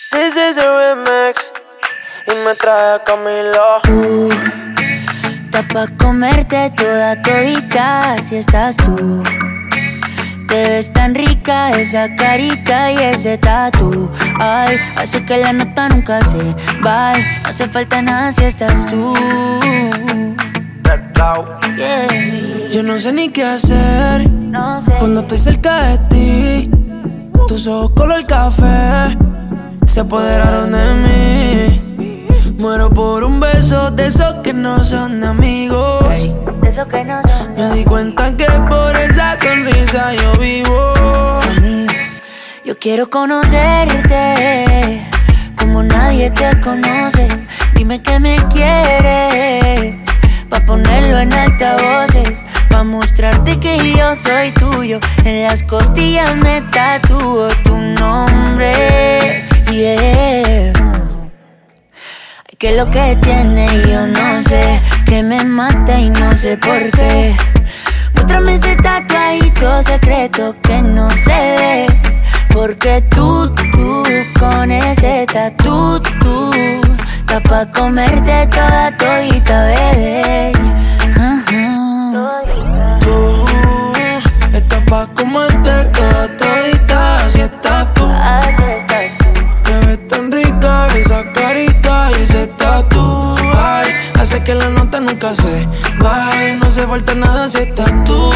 This is a remix y me trae Camilo. Está pa' comerte toda todita si estás tú. Te ves tan rica esa carita y ese tatu. Ay, hace que la nota nunca se vaya. No hace falta nada si estás tú. Yeah. Yo no sé ni qué hacer No sé. cuando estoy cerca de ti. Tus ojos color café se apoderaron de mí. Muero por un beso de esos que no son amigos. Hey, de esos que no son. Me di cuenta que por esa sonrisa yo vivo. Yo quiero conocerte como nadie te conoce. Dime que me quieres pa' ponerlo en altavoces, pa' mostrarte que yo soy tuyo. En las costillas me tatúo tu nombre. Yeah. Ay, que lo que tiene yo no sé, que me mata y no sé por qué. Muéstrame ese tatuadito secreto que no se ve. Porque tú, con ese tatu, está pa' comerte toda todita, bebé. Tú estás pa' comerte toda todita, así estás tú. Así estás tú. Te ves tan rica esa carita y ese tatu. Ay, hace que la nota nunca se vaya. No hace falta nada si estás tú.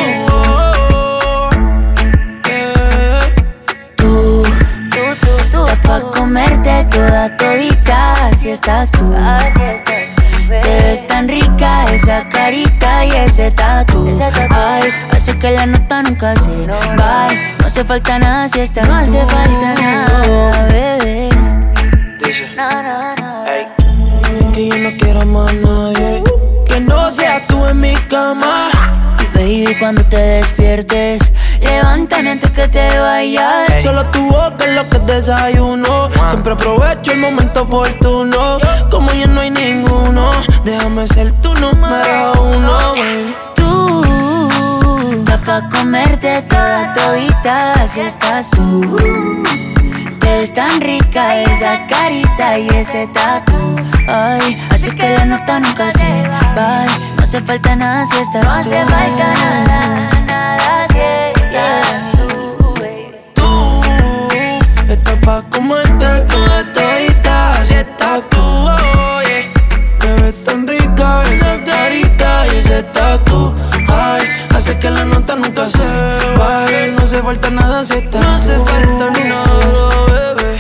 Estás pa' comerte toda todita, así estás tú. Así estás tú, bebé. Te ves tan rica esa carita y ese tatu. Ay, hace que la nota nunca se vaya. No hace falta nada si estás tú. No hace falta nada, bebé. Dice, No. ey, Es que yo no quiero más nadie que no seas tú en mi cama. Baby, cuando te despiertes, levántame antes que te vayas. Solo tu boca es lo que desayuno. Siempre aprovecho el momento oportuno. Como ya no hay ninguno, déjame ser tu número uno, baby. Tú, estás pa' comerte toda todita, así estás tú. Te ves tan rica esa carita y ese tatu. Ay, así que la nota nunca se va. No hace falta nada si estás tú. No hace falta nada si estás tú, baby. Tú estás pa' comerte toda todita, así estás tú, oh, yeah. Te ves tan rica esa carita y ese tatu. Ay, hace que la nota nunca se vaya. No hace falta nada si estás tú. No hace falta nada, bebé.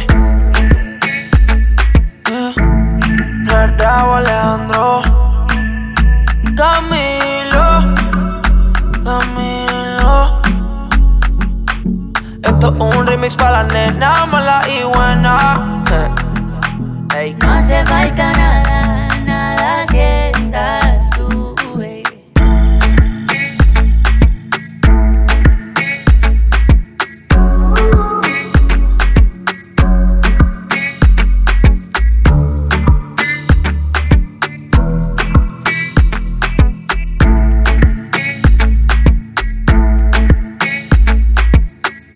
Rarao Alejandro, Camilo. Esto es un remix para la nena mala y buena. Ey. No hace falta nada.